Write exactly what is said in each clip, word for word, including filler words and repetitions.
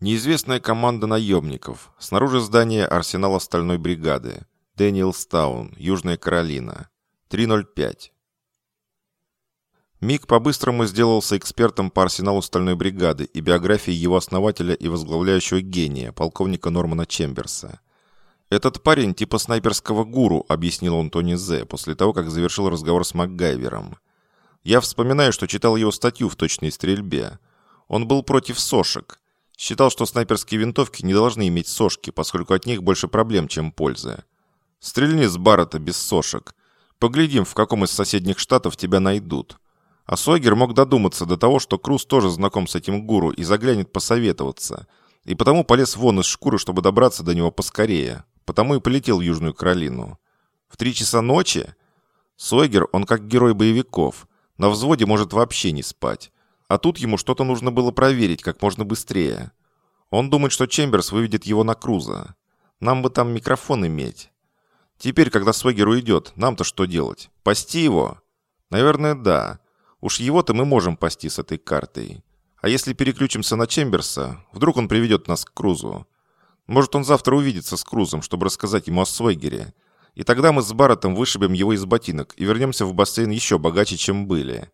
Неизвестная команда наемников. Снаружи здания арсенала стальной бригады. Дэниелстаун, Южная Каролина. три ноль пять. Мик по-быстрому сделался экспертом по арсеналу стальной бригады и биографии его основателя и возглавляющего гения, полковника Нормана Чемберса. «Этот парень типа снайперского гуру», — объяснил он Тони Зе после того, как завершил разговор с МакГайвером. «Я вспоминаю, что читал его статью в точной стрельбе. Он был против сошек. Считал, что снайперские винтовки не должны иметь сошки, поскольку от них больше проблем, чем пользы. Стрельни с Баррета без сошек. Поглядим, в каком из соседних штатов тебя найдут». А Сойгер мог додуматься до того, что Круз тоже знаком с этим гуру и заглянет посоветоваться. И потому полез вон из шкуры, чтобы добраться до него поскорее. Потому и полетел в Южную Каролину. В три часа ночи? Сойгер, он как герой боевиков. На взводе может вообще не спать. А тут ему что-то нужно было проверить как можно быстрее. Он думает, что Чемберс выведет его на Круза. Нам бы там микрофон иметь. Теперь, когда Сойгер уйдет, нам-то что делать? Пасти его? Наверное, да. Уж его-то мы можем пасти с этой картой. А если переключимся на Чемберса, вдруг он приведет нас к Крузу. Может, он завтра увидится с Крузом, чтобы рассказать ему о Сойгере. И тогда мы с Барреттом вышибем его из ботинок и вернемся в бассейн еще богаче, чем были.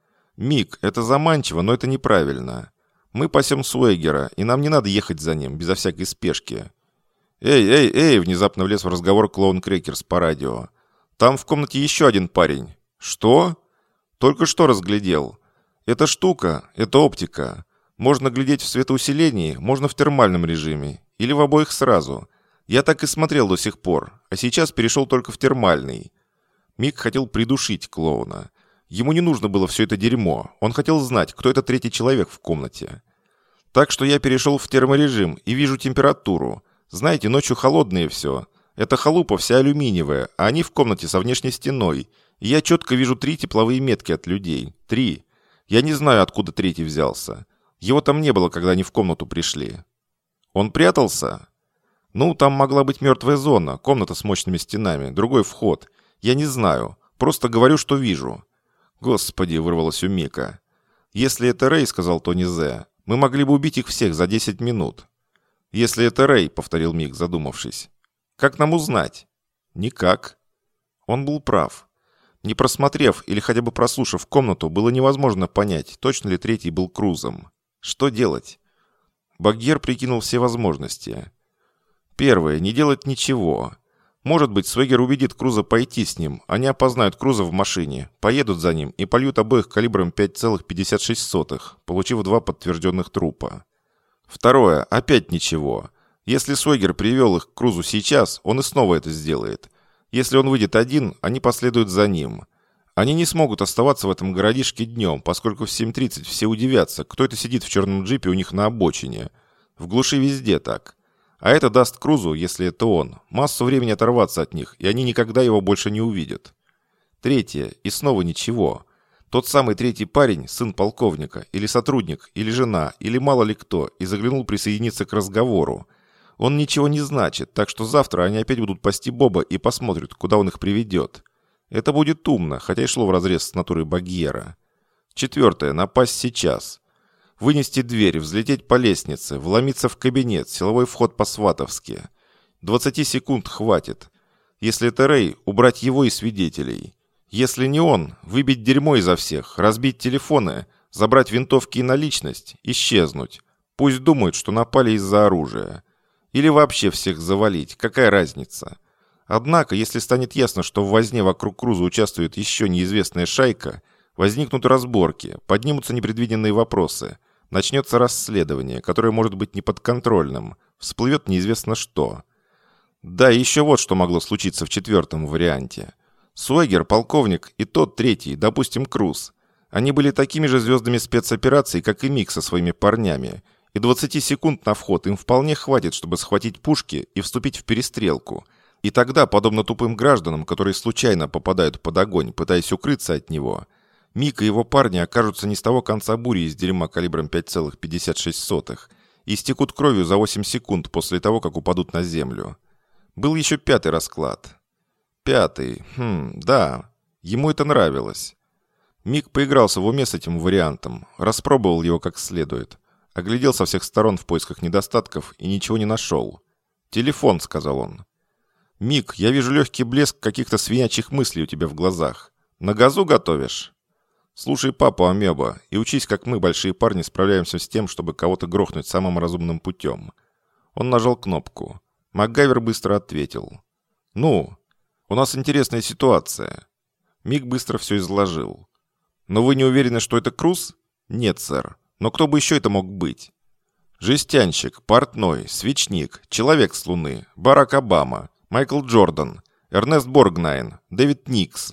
Мик, это заманчиво, но это неправильно. Мы пасем Сойгера, и нам не надо ехать за ним, безо всякой спешки. Эй, эй, эй, внезапно влез в разговор клоун Крекерс по радио. Там в комнате еще один парень. Что? Только что разглядел. Эта штука, это оптика. Можно глядеть в светоусилении, можно в термальном режиме. Или в обоих сразу. Я так и смотрел до сих пор, а сейчас перешел только в термальный. Мик хотел придушить клоуна. Ему не нужно было все это дерьмо. Он хотел знать, кто этот третий человек в комнате. Так что я перешел в терморежим и вижу температуру. Знаете, ночью холодное все. Эта халупа вся алюминиевая, а они в комнате со внешней стеной. И я четко вижу три тепловые метки от людей. Три. Я не знаю, откуда третий взялся. Его там не было, когда они в комнату пришли. Он прятался? Ну, там могла быть мертвая зона, комната с мощными стенами, другой вход. Я не знаю. Просто говорю, что вижу. Господи, вырвалось у Мика. Если это Рэй, сказал Тони Зе, мы могли бы убить их всех за десять минут. Если это Рэй, повторил Мик, задумавшись. Как нам узнать? Никак. Он был прав. Не просмотрев или хотя бы прослушав комнату, было невозможно понять, точно ли третий был Крузом. Что делать? Багьер прикинул все возможности. Первое. Не делать ничего. Может быть, Сойгер убедит Круза пойти с ним. Они опознают Круза в машине, поедут за ним и польют обоих калибром пять целых пятьдесят шесть сотых, получив два подтвержденных трупа. Второе. Опять ничего. Если Сойгер привел их к Крузу сейчас, он и снова это сделает. Если он выйдет один, они последуют за ним. Они не смогут оставаться в этом городишке днем, поскольку в семь тридцать все удивятся, кто это сидит в черном джипе у них на обочине. В глуши везде так. А это даст Крузу, если это он, массу времени оторваться от них, и они никогда его больше не увидят. Третье. И снова ничего. Тот самый третий парень, сын полковника, или сотрудник, или жена, или мало ли кто, и заглянул присоединиться к разговору. Он ничего не значит, так что завтра они опять будут пасти Боба и посмотрят, куда он их приведет. Это будет умно, хотя и шло вразрез с натурой Багьера. Четвертое. Напасть сейчас. Вынести дверь, взлететь по лестнице, вломиться в кабинет, силовой вход по-сватовски. двадцати секунд хватит. Если это Рэй, убрать его и свидетелей. Если не он, выбить дерьмо изо всех, разбить телефоны, забрать винтовки и наличность, исчезнуть. Пусть думают, что напали из-за оружия. Или вообще всех завалить, какая разница? Однако, если станет ясно, что в возне вокруг Круза участвует еще неизвестная шайка, возникнут разборки, поднимутся непредвиденные вопросы, начнется расследование, которое может быть неподконтрольным, всплывет неизвестно что. Да, и еще вот что могло случиться в четвертом варианте. Сойгер, полковник и тот третий, допустим, Круз. Они были такими же звездами спецопераций, как и Мик со своими парнями, и двадцати секунд на вход им вполне хватит, чтобы схватить пушки и вступить в перестрелку. И тогда, подобно тупым гражданам, которые случайно попадают под огонь, пытаясь укрыться от него, Мик и его парни окажутся не с того конца бури из дерьма калибром пять целых пятьдесят шесть сотых и истекут кровью за восемь секунд после того, как упадут на землю. Был еще пятый расклад. Пятый. Хм, да. Ему это нравилось. Мик поигрался в уме с этим вариантом, распробовал его как следует. Оглядел со всех сторон в поисках недостатков и ничего не нашел. «Телефон», — сказал он. «Мик, я вижу легкий блеск каких-то свинячьих мыслей у тебя в глазах. На газу готовишь?» «Слушай папу, амеба, и учись, как мы, большие парни, справляемся с тем, чтобы кого-то грохнуть самым разумным путем». Он нажал кнопку. МакГайвер быстро ответил. «Ну, у нас интересная ситуация». Мик быстро все изложил. «Но вы не уверены, что это Круз?» «Нет, сэр. Но кто бы еще это мог быть?» «Жестянщик, портной, свечник, человек с Луны, Барак Обама, Майкл Джордан, Эрнест Боргнайн, Дэвид Никс.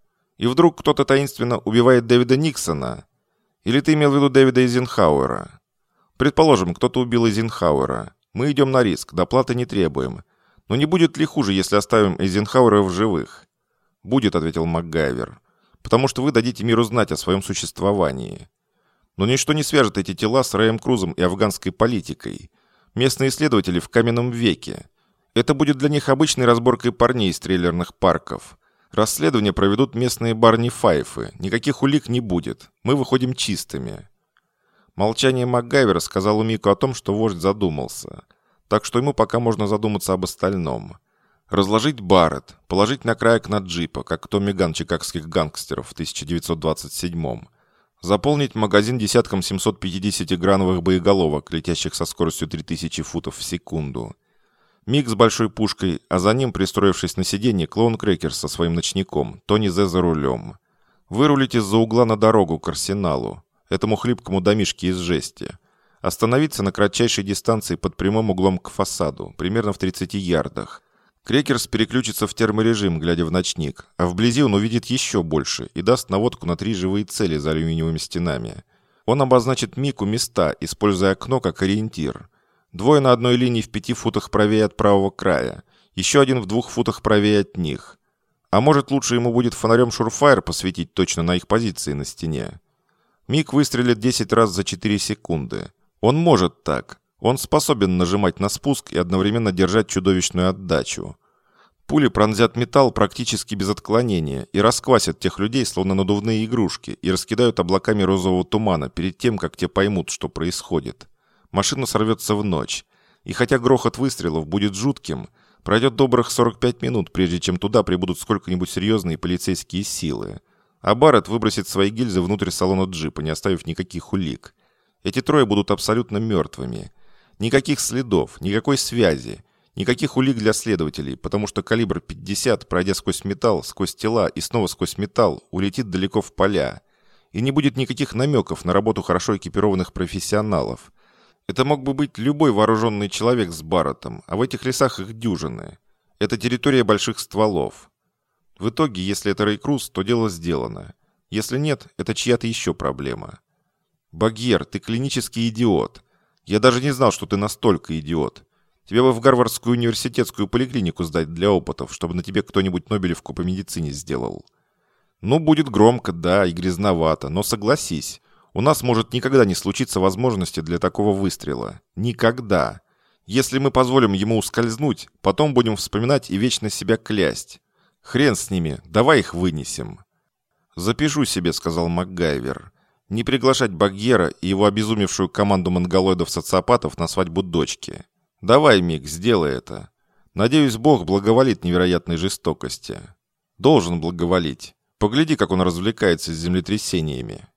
И вдруг кто-то таинственно убивает Дэвида Никсона? Или ты имел в виду Дэвида Эйзенхауэра? Предположим, кто-то убил Эйзенхауэра. Мы идем на риск, доплаты не требуем. Но не будет ли хуже, если оставим Эйзенхауэра в живых?» «Будет», — ответил МакГайвер, «потому что вы дадите миру знать о своем существовании. Но ничто не свяжет эти тела с Рэем Крузом и афганской политикой. Местные исследователи в каменном веке. Это будет для них обычной разборкой парней из трейлерных парков. Расследование проведут местные Барни Файфы. Никаких улик не будет. Мы выходим чистыми». Молчание МакГайвера сказало Мику о том, что вождь задумался. Так что ему пока можно задуматься об остальном. Разложить Барретт, положить на краек на джипа, как Томми Ган чикагских гангстеров в тысяча девятьсот двадцать седьмом. Заполнить магазин десятком семисотпятидесятиграновых боеголовок, летящих со скоростью три тысячи футов в секунду. Мик с большой пушкой, а за ним, пристроившись на сиденье, клоун Крекер со своим ночником, Тони Зе за рулем. Вырулить из-за угла на дорогу к арсеналу, этому хлипкому домишке из жести. Остановиться на кратчайшей дистанции под прямым углом к фасаду, примерно в тридцати ярдах. Крекерс переключится в терморежим, глядя в ночник, а вблизи он увидит еще больше и даст наводку на три живые цели за алюминиевыми стенами. Он обозначит Мику места, используя окно как ориентир. Двое на одной линии в пяти футах правее от правого края, еще один в двух футах правее от них. А может, лучше ему будет фонарем Шурфайр посветить точно на их позиции на стене. Мик выстрелит десять раз за четыре секунды. Он может так. Он способен нажимать на спуск и одновременно держать чудовищную отдачу. Пули пронзят металл практически без отклонения и расквасят тех людей, словно надувные игрушки, и раскидают облаками розового тумана перед тем, как те поймут, что происходит. Машина сорвется в ночь. И хотя грохот выстрелов будет жутким, пройдет добрых сорок пять минут, прежде чем туда прибудут сколько-нибудь серьезные полицейские силы. А Барретт выбросит свои гильзы внутрь салона джипа, не оставив никаких улик. Эти трое будут абсолютно мертвыми. Никаких следов, никакой связи, никаких улик для следователей, потому что калибр пятьдесят, пройдя сквозь металл, сквозь тела и снова сквозь металл, улетит далеко в поля. И не будет никаких намеков на работу хорошо экипированных профессионалов. Это мог бы быть любой вооруженный человек с Барреттом, а в этих лесах их дюжины. Это территория больших стволов. В итоге, если это Рэй Круз, то дело сделано. Если нет, это чья-то еще проблема. Багьер, ты клинический идиот. Я даже не знал, что ты настолько идиот. Тебя бы в Гарвардскую университетскую поликлинику сдать для опытов, чтобы на тебе кто-нибудь Нобелевку по медицине сделал. Ну, будет громко, да, и грязновато, но согласись, у нас может никогда не случиться возможности для такого выстрела. Никогда. Если мы позволим ему ускользнуть, потом будем вспоминать и вечно себя клясть. Хрен с ними, давай их вынесем. «Запишу себе», — сказал МакГайвер. «Не приглашать Багьера и его обезумевшую команду монголоидов-социопатов на свадьбу дочки. Давай, Мик, сделай это. Надеюсь, Бог благоволит невероятной жестокости. Должен благоволить. Погляди, как он развлекается с землетрясениями».